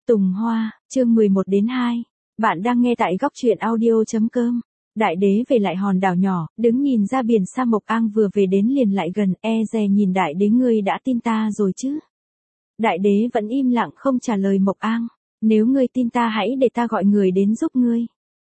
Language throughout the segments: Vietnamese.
Tùng Hoa, chương 11 đến 2. Bạn đang nghe tại góc truyện audio.com. Đại đế về lại hòn đảo nhỏ, đứng nhìn ra biển xa. Mộc Ang vừa về đến liền lại gần, e dè nhìn đại đế, ngươi đã tin ta rồi chứ? Đại đế vẫn im lặng không trả lời Mộc Ang. Nếu ngươi tin ta hãy để ta gọi người đến giúp ngươi.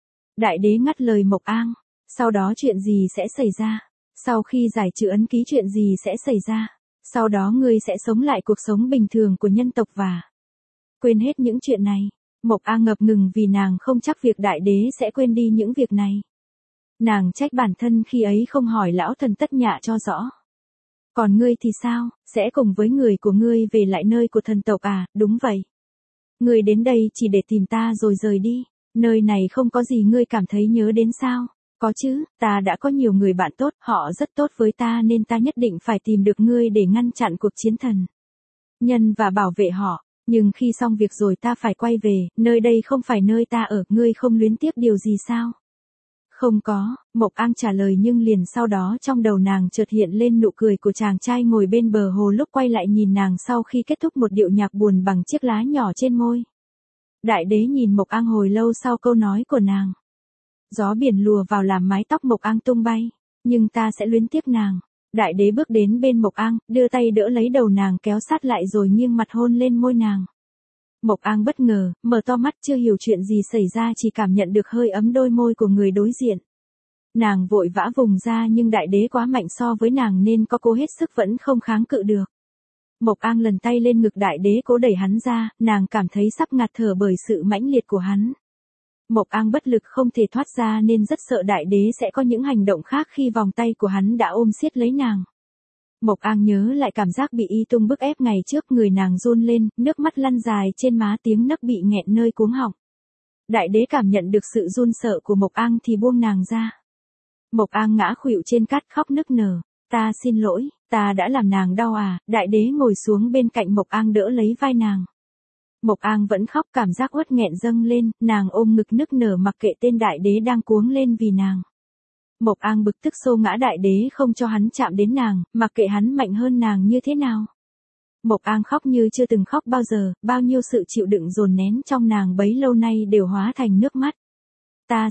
Đại đế ngắt lời Mộc Ang. Sau đó chuyện gì sẽ xảy ra? Sau khi giải trừ ấn ký chuyện gì sẽ xảy ra? Sau đó ngươi sẽ sống lại cuộc sống bình thường của nhân tộc và quên hết những chuyện này. Mộc Ang ngập ngừng vì nàng không chắc việc đại đế sẽ quên đi những việc này. Nàng trách bản thân khi ấy không hỏi lão thần Tất Nhạ cho rõ. Còn ngươi thì sao, sẽ cùng với người của ngươi về lại nơi của thần tộc à? Đúng vậy. Ngươi đến đây chỉ để tìm ta rồi rời đi. Nơi này không có gì ngươi cảm thấy nhớ đến sao? Có chứ, ta đã có nhiều người bạn tốt, họ rất tốt với ta nên ta nhất định phải tìm được ngươi để ngăn chặn cuộc chiến thần nhân và bảo vệ họ. Nhưng khi xong việc rồi ta phải quay về, nơi đây không phải nơi ta ở, ngươi không luyến tiếc điều gì sao? Không có, Mộc Ang trả lời, nhưng liền sau đó trong đầu nàng chợt hiện lên nụ cười của chàng trai ngồi bên bờ hồ lúc quay lại nhìn nàng sau khi kết thúc một điệu nhạc buồn bằng chiếc lá nhỏ trên môi. Đại đế nhìn Mộc Ang hồi lâu sau câu nói của nàng. Gió biển lùa vào làm mái tóc Mộc Ang tung bay, nhưng ta sẽ luyến tiếc nàng. Đại đế bước đến bên Mộc Ang, đưa tay đỡ lấy đầu nàng kéo sát lại rồi nghiêng mặt hôn lên môi nàng. Mộc Ang bất ngờ, mở to mắt chưa hiểu chuyện gì xảy ra, chỉ cảm nhận được hơi ấm đôi môi của người đối diện. Nàng vội vã vùng ra nhưng đại đế quá mạnh so với nàng nên có cố hết sức vẫn không kháng cự được. Mộc Ang lần tay lên ngực đại đế cố đẩy hắn ra, nàng cảm thấy sắp ngạt thở bởi sự mãnh liệt của hắn. Mộc Ang bất lực không thể thoát ra nên rất sợ đại đế sẽ có những hành động khác khi vòng tay của hắn đã ôm siết lấy nàng. Mộc Ang nhớ lại cảm giác bị y tung bức ép ngày trước, người nàng run lên, nước mắt lăn dài trên má, tiếng nấc bị nghẹn nơi cuống họng. Đại đế cảm nhận được sự run sợ của Mộc Ang thì buông nàng ra. Mộc Ang ngã khuỵu trên cát khóc nức nở. Ta xin lỗi, ta đã làm nàng đau à? Đại đế ngồi xuống bên cạnh Mộc Ang đỡ lấy vai nàng. Mộc Ang vẫn khóc, cảm giác uất nghẹn dâng lên, nàng ôm ngực nức nở mặc kệ tên đại đế đang cuống lên vì nàng. Mộc Ang bực tức xô ngã đại đế không cho hắn chạm đến nàng, mặc kệ hắn mạnh hơn nàng như thế nào. Mộc Ang khóc như chưa từng khóc bao giờ, bao nhiêu sự chịu đựng dồn nén trong nàng bấy lâu nay đều hóa thành nước mắt. Ta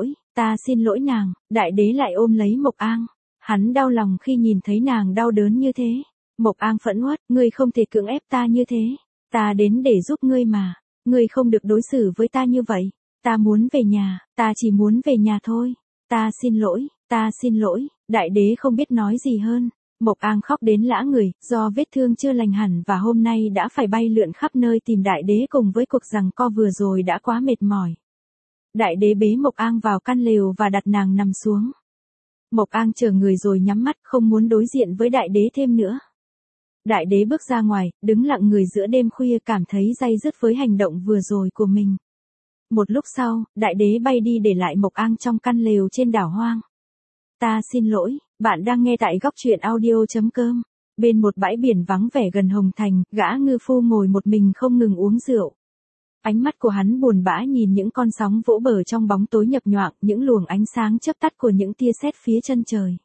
xin lỗi nàng. Đại đế lại ôm lấy Mộc Ang. Hắn đau lòng khi nhìn thấy nàng đau đớn như thế. Mộc Ang phẫn uất, ngươi không thể cưỡng ép ta như thế. Ta đến để giúp ngươi mà. Ngươi không được đối xử với ta như vậy. Ta muốn về nhà, ta chỉ muốn về nhà thôi. Ta xin lỗi. Đại đế không biết nói gì hơn. Mộc Ang khóc đến lã người, do vết thương chưa lành hẳn và hôm nay đã phải bay lượn khắp nơi tìm đại đế cùng với cuộc giằng co vừa rồi đã quá mệt mỏi. Đại đế bế Mộc Ang vào căn lều và đặt nàng nằm xuống. Mộc Ang chờ người rồi nhắm mắt, không muốn đối diện với đại đế thêm nữa. Đại đế bước ra ngoài, đứng lặng người giữa đêm khuya, cảm thấy day dứt với hành động vừa rồi của mình. Một lúc sau, đại đế bay đi để lại Mộc Ang trong căn lều trên đảo hoang. Ta xin lỗi, bạn đang nghe tại góc truyện audio.com. Bên một bãi biển vắng vẻ gần Hồng Thành, gã ngư phu ngồi một mình không ngừng uống rượu. Ánh mắt của hắn buồn bã nhìn những con sóng vỗ bờ trong bóng tối nhập nhoạng, những luồng ánh sáng chớp tắt của những tia sét phía chân trời.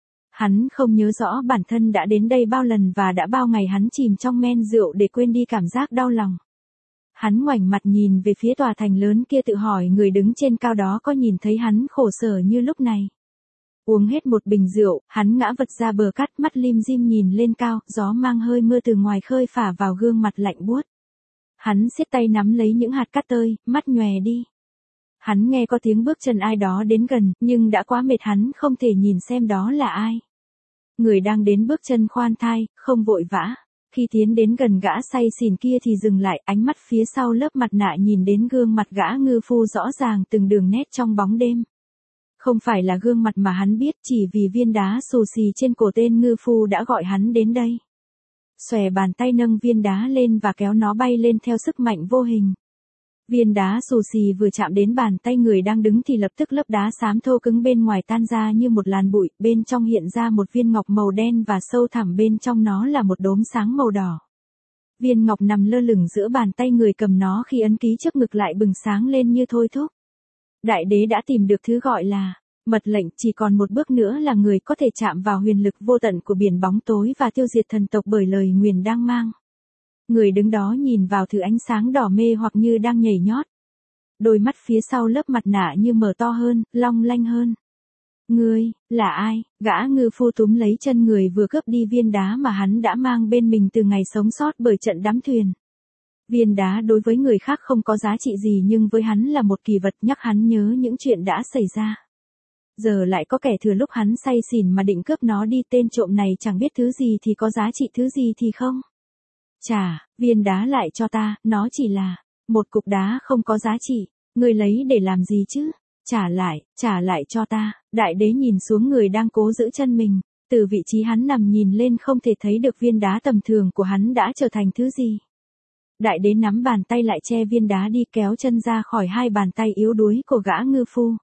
Hắn không nhớ rõ bản thân đã đến đây bao lần và đã bao ngày hắn chìm trong men rượu để quên đi cảm giác đau lòng. Hắn ngoảnh mặt nhìn về phía tòa thành lớn kia, tự hỏi người đứng trên cao đó có nhìn thấy hắn khổ sở như lúc này. Uống hết một bình rượu, hắn ngã vật ra bờ cát, mắt lim dim nhìn lên cao, gió mang hơi mưa từ ngoài khơi phả vào gương mặt lạnh buốt. Hắn siết tay nắm lấy những hạt cát tơi, mắt nhòe đi. Hắn nghe có tiếng bước chân ai đó đến gần, nhưng đã quá mệt hắn không thể nhìn xem đó là ai. Người đang đến bước chân khoan thai, không vội vã. Khi tiến đến gần gã say xỉn kia thì dừng lại, ánh mắt phía sau lớp mặt nạ nhìn đến gương mặt gã ngư phu rõ ràng từng đường nét trong bóng đêm. Không phải là gương mặt mà hắn biết, chỉ vì viên đá xù xì trên cổ tên ngư phu đã gọi hắn đến đây. Xòe bàn tay nâng viên đá lên và kéo nó bay lên theo sức mạnh vô hình. Viên đá xù xì vừa chạm đến bàn tay người đang đứng thì lập tức lớp đá xám thô cứng bên ngoài tan ra như một làn bụi, bên trong hiện ra một viên ngọc màu đen và sâu thẳm bên trong nó là một đốm sáng màu đỏ. Viên ngọc nằm lơ lửng giữa bàn tay người cầm nó khi ấn ký trước ngực lại bừng sáng lên như thôi thúc. Đại đế đã tìm được thứ gọi là mật lệnh, chỉ còn một bước nữa là người có thể chạm vào huyền lực vô tận của biển bóng tối và tiêu diệt thần tộc bởi lời nguyền đang mang. Người đứng đó nhìn vào thứ ánh sáng đỏ mê hoặc như đang nhảy nhót. Đôi mắt phía sau lớp mặt nạ như mở to hơn, long lanh hơn. Ngươi, là ai? Gã ngư phu túm lấy chân người vừa cướp đi viên đá mà hắn đã mang bên mình từ ngày sống sót bởi trận đắm thuyền. Viên đá đối với người khác không có giá trị gì nhưng với hắn là một kỳ vật nhắc hắn nhớ những chuyện đã xảy ra. Giờ lại có kẻ thừa lúc hắn say xỉn mà định cướp nó đi, tên trộm này chẳng biết thứ gì thì có giá trị thứ gì thì không. Chà, viên đá lại cho ta, nó chỉ là một cục đá không có giá trị, ngươi lấy để làm gì chứ? Trả lại cho ta. Đại đế nhìn xuống người đang cố giữ chân mình, từ vị trí hắn nằm nhìn lên không thể thấy được viên đá tầm thường của hắn đã trở thành thứ gì. Đại đế nắm bàn tay lại che viên đá đi, kéo chân ra khỏi hai bàn tay yếu đuối của gã ngư phu.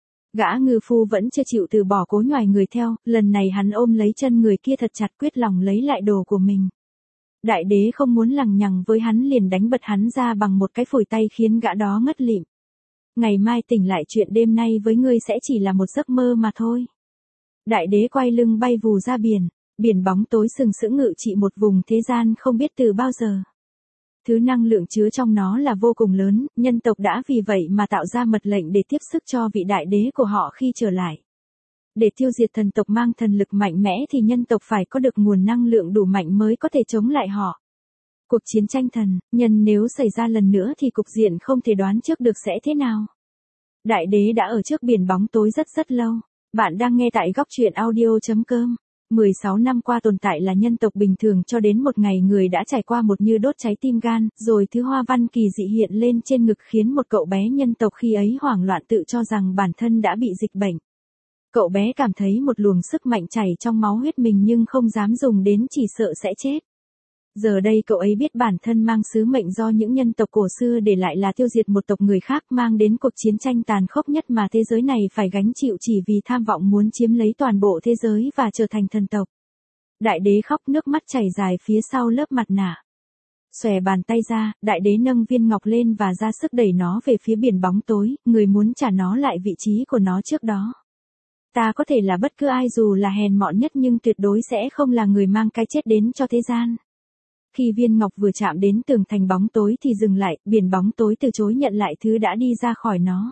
Gã ngư phu vẫn chưa chịu từ bỏ, cố nhoài người theo, lần này hắn ôm lấy chân người kia thật chặt, quyết lòng lấy lại đồ của mình. Đại đế không muốn lằng nhằng với hắn, liền đánh bật hắn ra bằng một cái phủi tay khiến gã đó ngất lịm. Ngày mai tỉnh lại, chuyện đêm nay với ngươi sẽ chỉ là một giấc mơ mà thôi. Đại đế quay lưng bay vù ra biển, biển bóng tối sừng sững ngự trị một vùng thế gian không biết từ bao giờ. Thứ năng lượng chứa trong nó là vô cùng lớn, nhân tộc đã vì vậy mà tạo ra mật lệnh để tiếp sức cho vị đại đế của họ khi trở lại. Để tiêu diệt thần tộc mang thần lực mạnh mẽ thì nhân tộc phải có được nguồn năng lượng đủ mạnh mới có thể chống lại họ. Cuộc chiến tranh thần, nhân nếu xảy ra lần nữa thì cục diện không thể đoán trước được sẽ thế nào. Đại đế đã ở trước biển bóng tối rất lâu. Bạn đang nghe tại góc truyện audio.com. 16 năm qua tồn tại là nhân tộc bình thường cho đến một ngày người đã trải qua một như đốt cháy tim gan, rồi thứ hoa văn kỳ dị hiện lên trên ngực khiến một cậu bé nhân tộc khi ấy hoảng loạn tự cho rằng bản thân đã bị dịch bệnh. Cậu bé cảm thấy một luồng sức mạnh chảy trong máu huyết mình nhưng không dám dùng đến, chỉ sợ sẽ chết. Giờ đây cậu ấy biết bản thân mang sứ mệnh do những nhân tộc cổ xưa để lại là tiêu diệt một tộc người khác, mang đến cuộc chiến tranh tàn khốc nhất mà thế giới này phải gánh chịu chỉ vì tham vọng muốn chiếm lấy toàn bộ thế giới và trở thành thần tộc. Đại đế khóc, nước mắt chảy dài phía sau lớp mặt nạ. Xòe bàn tay ra, đại đế nâng viên ngọc lên và ra sức đẩy nó về phía biển bóng tối, người muốn trả nó lại vị trí của nó trước đó. Ta có thể là bất cứ ai dù là hèn mọn nhất nhưng tuyệt đối sẽ không là người mang cái chết đến cho thế gian. Khi viên ngọc vừa chạm đến tường thành bóng tối thì dừng lại, biển bóng tối từ chối nhận lại thứ đã đi ra khỏi nó.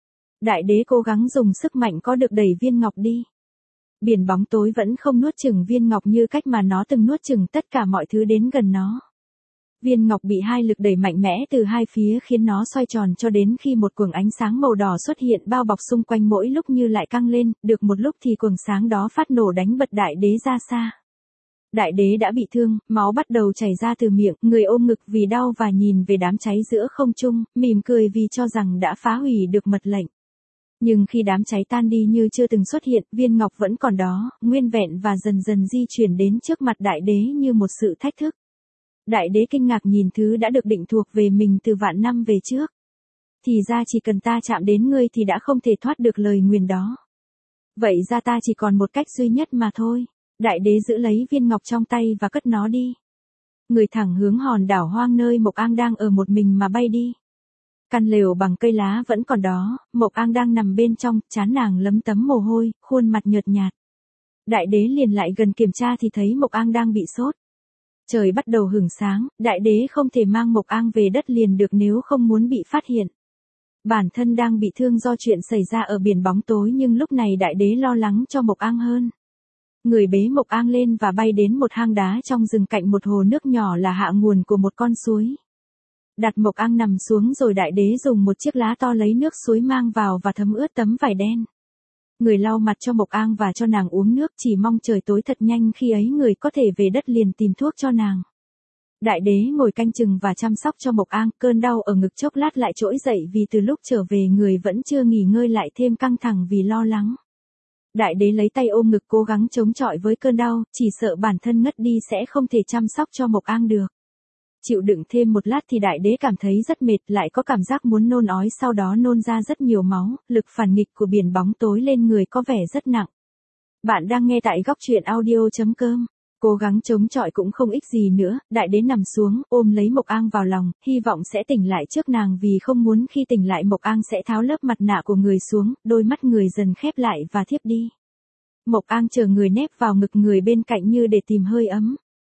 Đại đế cố gắng dùng sức mạnh có được đẩy viên ngọc đi. Biển bóng tối vẫn không nuốt chửng viên ngọc như cách mà nó từng nuốt chửng tất cả mọi thứ đến gần nó. Viên ngọc bị hai lực đẩy mạnh mẽ từ hai phía khiến nó xoay tròn cho đến khi một quầng ánh sáng màu đỏ xuất hiện bao bọc xung quanh, mỗi lúc như lại căng lên, được một lúc thì quầng sáng đó phát nổ đánh bật đại đế ra xa. Đại đế đã bị thương, máu bắt đầu chảy ra từ miệng, người ôm ngực vì đau và nhìn về đám cháy giữa không trung, mỉm cười vì cho rằng đã phá hủy được mật lệnh. Nhưng khi đám cháy tan đi như chưa từng xuất hiện, viên ngọc vẫn còn đó, nguyên vẹn và dần dần di chuyển đến trước mặt đại đế như một sự thách thức. Đại đế kinh ngạc nhìn thứ đã được định thuộc về mình từ vạn năm về trước. Thì ra chỉ cần ta chạm đến ngươi thì đã không thể thoát được lời nguyền đó. Vậy ra ta chỉ còn một cách duy nhất mà thôi. Đại đế giữ lấy viên ngọc trong tay và cất nó đi. Người thẳng hướng hòn đảo hoang nơi Mộc Ang đang ở một mình mà bay đi. Căn lều bằng cây lá vẫn còn đó, Mộc Ang đang nằm bên trong, trán nàng lấm tấm mồ hôi, khuôn mặt nhợt nhạt. Đại đế liền lại gần kiểm tra thì thấy Mộc Ang đang bị sốt. Trời bắt đầu hửng sáng, đại đế không thể mang Mộc Ang về đất liền được nếu không muốn bị phát hiện. Bản thân đang bị thương do chuyện xảy ra ở biển bóng tối nhưng lúc này đại đế lo lắng cho Mộc Ang hơn. Người bế Mộc Ang lên và bay đến một hang đá trong rừng cạnh một hồ nước nhỏ là hạ nguồn của một con suối. Đặt Mộc Ang nằm xuống rồi đại đế dùng một chiếc lá to lấy nước suối mang vào và thấm ướt tấm vải đen. Người lau mặt cho Mộc Ang và cho nàng uống nước, chỉ mong trời tối thật nhanh khi ấy người có thể về đất liền tìm thuốc cho nàng. Đại đế ngồi canh chừng và chăm sóc cho Mộc Ang, cơn đau ở ngực chốc lát lại trỗi dậy vì từ lúc trở về người vẫn chưa nghỉ ngơi lại thêm căng thẳng vì lo lắng. Đại đế lấy tay ôm ngực cố gắng chống chọi với cơn đau, chỉ sợ bản thân ngất đi sẽ không thể chăm sóc cho Mộc Ang được. Chịu đựng thêm một lát thì đại đế cảm thấy rất mệt, lại có cảm giác muốn nôn ói, sau đó nôn ra rất nhiều máu, lực phản nghịch của biển bóng tối lên người có vẻ rất nặng. Bạn đang nghe tại góc truyện audio.com. Cố gắng chống chọi cũng không ích gì nữa, đại đế nằm xuống, ôm lấy Mộc Ang vào lòng, hy vọng sẽ tỉnh lại trước nàng vì không muốn khi tỉnh lại Mộc Ang sẽ tháo lớp mặt nạ của người xuống, đôi mắt người dần khép lại và thiếp đi. Mộc Ang chờ người nép vào ngực người bên cạnh như để tìm hơi ấm.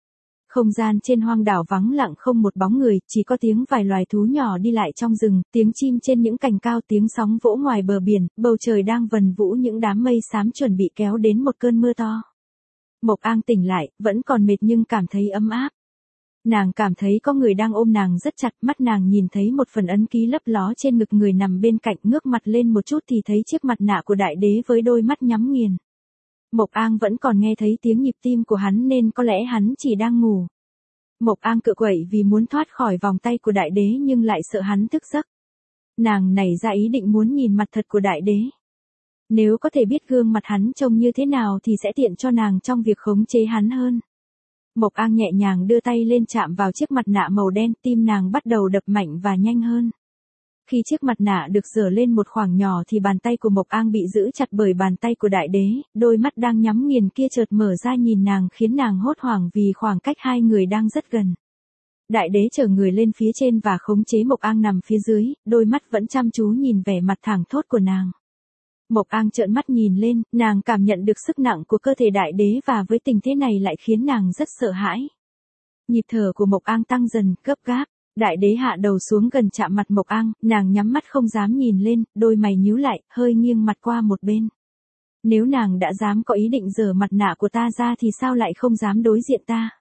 Không gian trên hoang đảo vắng lặng không một bóng người, chỉ có tiếng vài loài thú nhỏ đi lại trong rừng, tiếng chim trên những cành cao, tiếng sóng vỗ ngoài bờ biển, bầu trời đang vần vũ những đám mây xám chuẩn bị kéo đến một cơn mưa to. Mộc Ang tỉnh lại, vẫn còn mệt nhưng cảm thấy ấm áp. Nàng cảm thấy có người đang ôm nàng rất chặt, mắt nàng nhìn thấy một phần ấn ký lấp ló trên ngực người nằm bên cạnh, ngước mặt lên một chút thì thấy chiếc mặt nạ của đại đế với đôi mắt nhắm nghiền. Mộc Ang vẫn còn nghe thấy tiếng nhịp tim của hắn nên có lẽ hắn chỉ đang ngủ. Mộc Ang cựa quậy vì muốn thoát khỏi vòng tay của đại đế nhưng lại sợ hắn thức giấc. Nàng nảy ra ý định muốn nhìn mặt thật của đại đế. Nếu có thể biết gương mặt hắn trông như thế nào thì sẽ tiện cho nàng trong việc khống chế hắn hơn. Mộc Ang nhẹ nhàng đưa tay lên chạm vào chiếc mặt nạ màu đen, tim nàng bắt đầu đập mạnh và nhanh hơn. Khi chiếc mặt nạ được giở lên một khoảng nhỏ thì bàn tay của Mộc Ang bị giữ chặt bởi bàn tay của đại đế, đôi mắt đang nhắm nghiền kia chợt mở ra nhìn nàng khiến nàng hốt hoảng vì khoảng cách hai người đang rất gần. Đại đế chở người lên phía trên và khống chế Mộc Ang nằm phía dưới, đôi mắt vẫn chăm chú nhìn vẻ mặt thẳng thốt của nàng. Mộc Ang trợn mắt nhìn lên, nàng cảm nhận được sức nặng của cơ thể đại đế và với tình thế này lại khiến nàng rất sợ hãi. Nhịp thở của Mộc Ang tăng dần, gấp gáp. Đại đế hạ đầu xuống gần chạm mặt Mộc Ang, nàng nhắm mắt không dám nhìn lên, đôi mày nhíu lại, hơi nghiêng mặt qua một bên. Nếu nàng đã dám có ý định giở mặt nạ của ta ra thì sao lại không dám đối diện ta?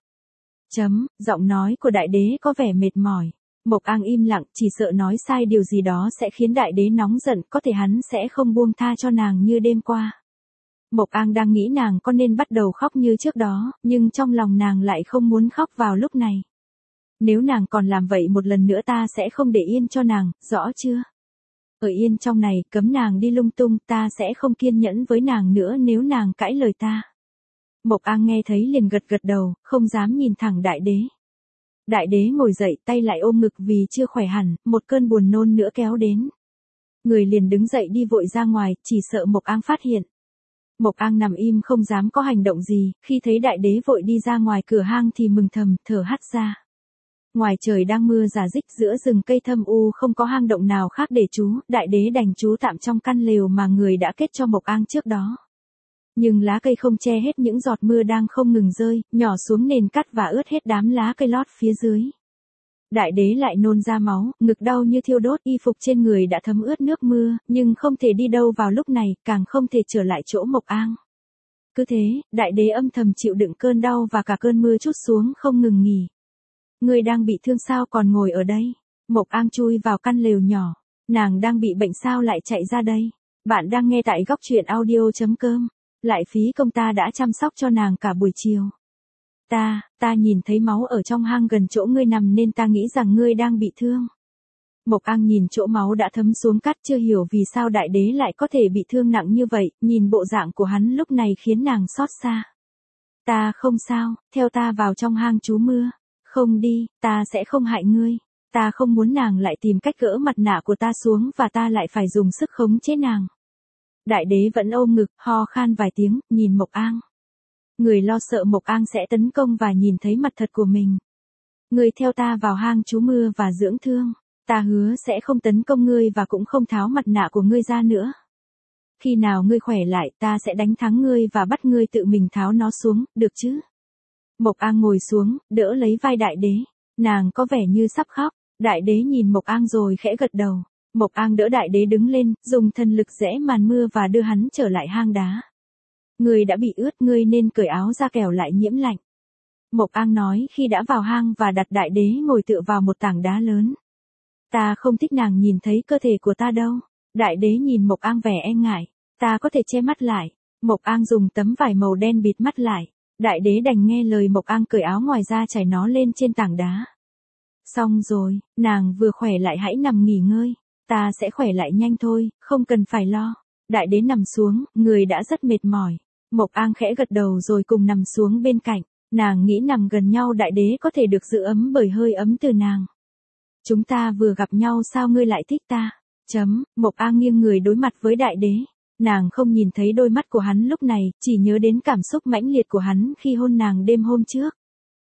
Giọng nói của đại đế có vẻ mệt mỏi. Mộc Ang im lặng, chỉ sợ nói sai điều gì đó sẽ khiến đại đế nóng giận, có thể hắn sẽ không buông tha cho nàng như đêm qua. Mộc Ang đang nghĩ nàng có nên bắt đầu khóc như trước đó, nhưng trong lòng nàng lại không muốn khóc vào lúc này. Nếu nàng còn làm vậy một lần nữa ta sẽ không để yên cho nàng, rõ chưa? Ở yên trong này, cấm nàng đi lung tung, ta sẽ không kiên nhẫn với nàng nữa nếu nàng cãi lời ta. Mộc Ang nghe thấy liền gật gật đầu, không dám nhìn thẳng đại đế. Đại đế ngồi dậy, tay lại ôm ngực vì chưa khỏe hẳn, một cơn buồn nôn nữa kéo đến. Người liền đứng dậy đi vội ra ngoài, chỉ sợ Mộc Ang phát hiện. Mộc Ang nằm im không dám có hành động gì, khi thấy đại đế vội đi ra ngoài cửa hang thì mừng thầm, thở hắt ra. Ngoài trời đang mưa rả rích, giữa rừng cây thâm u không có hang động nào khác để trú, đại đế đành trú tạm trong căn lều mà người đã kết cho Mộc Ang trước đó. Nhưng lá cây không che hết những giọt mưa đang không ngừng rơi, nhỏ xuống nền cát và ướt hết đám lá cây lót phía dưới. Đại đế lại nôn ra máu, ngực đau như thiêu đốt, y phục trên người đã thấm ướt nước mưa, nhưng không thể đi đâu vào lúc này, càng không thể trở lại chỗ Mộc Ang. Cứ thế, đại đế âm thầm chịu đựng cơn đau và cả cơn mưa trút xuống không ngừng nghỉ. Ngươi đang bị thương sao còn ngồi ở đây? Mộc Ang chui vào căn lều nhỏ. Nàng đang bị bệnh sao lại chạy ra đây? Bạn đang nghe tại góc truyện audio.com. Lại phí công ta đã chăm sóc cho nàng cả buổi chiều. Ta nhìn thấy máu ở trong hang gần chỗ ngươi nằm nên ta nghĩ rằng ngươi đang bị thương. Mộc Ang nhìn chỗ máu đã thấm xuống cát chưa hiểu vì sao đại đế lại có thể bị thương nặng như vậy, nhìn bộ dạng của hắn lúc này khiến nàng xót xa. Ta không sao, theo ta vào trong hang trú mưa. Không đi, ta sẽ không hại ngươi. Ta không muốn nàng lại tìm cách gỡ mặt nạ của ta xuống và ta lại phải dùng sức khống chế nàng. Đại đế vẫn ôm ngực, ho khan vài tiếng, nhìn Mộc Ang. Người lo sợ Mộc Ang sẽ tấn công và nhìn thấy mặt thật của mình. Ngươi theo ta vào hang trú mưa và dưỡng thương. Ta hứa sẽ không tấn công ngươi và cũng không tháo mặt nạ của ngươi ra nữa. Khi nào ngươi khỏe lại, ta sẽ đánh thắng ngươi và bắt ngươi tự mình tháo nó xuống, được chứ? Mộc Ang ngồi xuống, đỡ lấy vai đại đế. Nàng có vẻ như sắp khóc. Đại đế nhìn Mộc Ang rồi khẽ gật đầu. Mộc Ang đỡ đại đế đứng lên, dùng thần lực rẽ màn mưa và đưa hắn trở lại hang đá. Ngươi đã bị ướt, ngươi nên cởi áo ra kẻo lại nhiễm lạnh. Mộc Ang nói khi đã vào hang và đặt đại đế ngồi tựa vào một tảng đá lớn. Ta không thích nàng nhìn thấy cơ thể của ta đâu. Đại đế nhìn Mộc Ang vẻ e ngại. Ta có thể che mắt lại. Mộc Ang dùng tấm vải màu đen bịt mắt lại. Đại đế đành nghe lời Mộc Ang cởi áo ngoài ra trải nó lên trên tảng đá. Xong rồi, nàng vừa khỏe lại hãy nằm nghỉ ngơi. Ta sẽ khỏe lại nhanh thôi, không cần phải lo. Đại đế nằm xuống, người đã rất mệt mỏi. Mộc Ang khẽ gật đầu rồi cùng nằm xuống bên cạnh. Nàng nghĩ nằm gần nhau đại đế có thể được giữ ấm bởi hơi ấm từ nàng. Chúng ta vừa gặp nhau sao ngươi lại thích ta? Mộc Ang nghiêng người đối mặt với đại đế. Nàng không nhìn thấy đôi mắt của hắn lúc này, chỉ nhớ đến cảm xúc mãnh liệt của hắn khi hôn nàng đêm hôm trước.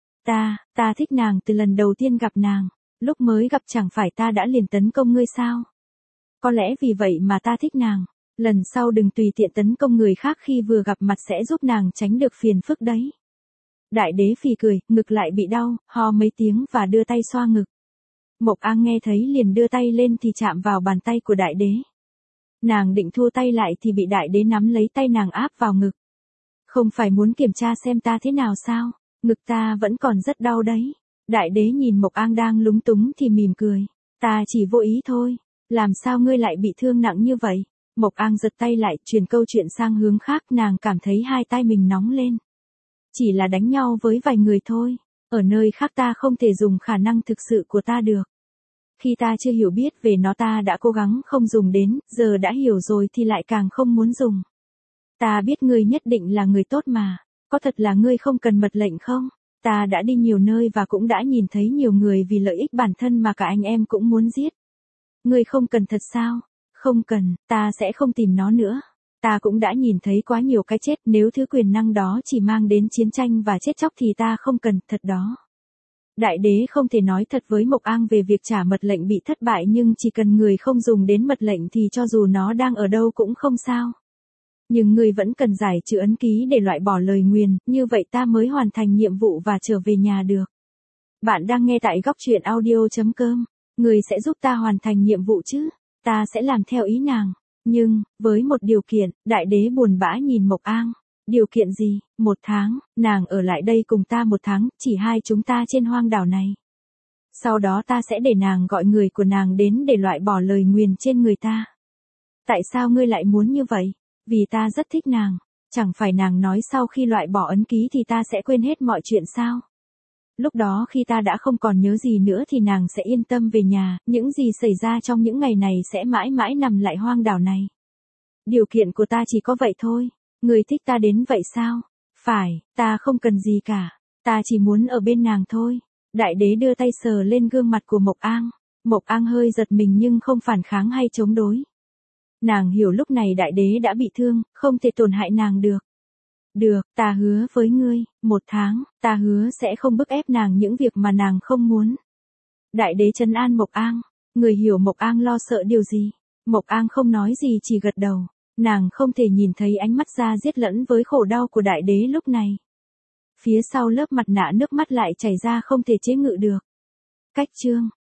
Ta thích nàng từ lần đầu tiên gặp nàng. Lúc mới gặp chẳng phải ta đã liền tấn công ngươi sao? Có lẽ vì vậy mà ta thích nàng. Lần sau đừng tùy tiện tấn công người khác khi vừa gặp mặt sẽ giúp nàng tránh được phiền phức đấy. Đại đế phì cười, ngực lại bị đau, ho mấy tiếng và đưa tay xoa ngực. Mộc An nghe thấy liền đưa tay lên thì chạm vào bàn tay của đại đế. Nàng định thua tay lại thì bị đại đế nắm lấy tay nàng áp vào ngực. Không phải muốn kiểm tra xem ta thế nào sao, ngực ta vẫn còn rất đau đấy. Đại đế nhìn Mộc An đang lúng túng thì mỉm cười. Ta chỉ vô ý thôi, làm sao ngươi lại bị thương nặng như vậy? Mộc An giật tay lại, chuyển câu chuyện sang hướng khác, nàng cảm thấy hai tay mình nóng lên. Chỉ là đánh nhau với vài người thôi, ở nơi khác ta không thể dùng khả năng thực sự của ta được. Khi ta chưa hiểu biết về nó ta đã cố gắng không dùng đến, giờ đã hiểu rồi thì lại càng không muốn dùng. Ta biết ngươi nhất định là người tốt mà, có thật là ngươi không cần mật lệnh không? Ta đã đi nhiều nơi và cũng đã nhìn thấy nhiều người vì lợi ích bản thân mà cả anh em cũng muốn giết. Ngươi không cần thật sao? Không cần, ta sẽ không tìm nó nữa. Ta cũng đã nhìn thấy quá nhiều cái chết, nếu thứ quyền năng đó chỉ mang đến chiến tranh và chết chóc thì ta không cần, thật đó. Đại đế không thể nói thật với Mộc An về việc trả mật lệnh bị thất bại, nhưng chỉ cần người không dùng đến mật lệnh thì cho dù nó đang ở đâu cũng không sao. Nhưng người vẫn cần giải trừ ấn ký để loại bỏ lời nguyền, như vậy ta mới hoàn thành nhiệm vụ và trở về nhà được. Bạn đang nghe tại góc truyện audio.com. Người sẽ giúp ta hoàn thành nhiệm vụ chứ? Ta sẽ làm theo ý nàng. Nhưng, với một điều kiện, đại đế buồn bã nhìn Mộc An. Điều kiện gì? 1 tháng, nàng ở lại đây cùng ta 1 tháng, chỉ hai chúng ta trên hoang đảo này. Sau đó ta sẽ để nàng gọi người của nàng đến để loại bỏ lời nguyền trên người ta. Tại sao ngươi lại muốn như vậy? Vì ta rất thích nàng. Chẳng phải nàng nói sau khi loại bỏ ấn ký thì ta sẽ quên hết mọi chuyện sao? Lúc đó khi ta đã không còn nhớ gì nữa thì nàng sẽ yên tâm về nhà, những gì xảy ra trong những ngày này sẽ mãi mãi nằm lại hoang đảo này. Điều kiện của ta chỉ có vậy thôi. Người thích ta đến vậy sao? Phải, ta không cần gì cả. Ta chỉ muốn ở bên nàng thôi. Đại đế đưa tay sờ lên gương mặt của Mộc An. Mộc An hơi giật mình nhưng không phản kháng hay chống đối. Nàng hiểu lúc này đại đế đã bị thương, không thể tổn hại nàng được. Được, ta hứa với ngươi, 1 tháng, ta hứa sẽ không bức ép nàng những việc mà nàng không muốn. Đại đế trấn an Mộc An. Người hiểu Mộc An lo sợ điều gì? Mộc An không nói gì, chỉ gật đầu. Nàng không thể nhìn thấy ánh mắt da diết lẫn với khổ đau của đại đế lúc này. Phía sau lớp mặt nạ nước mắt lại chảy ra không thể chế ngự được. Cách chương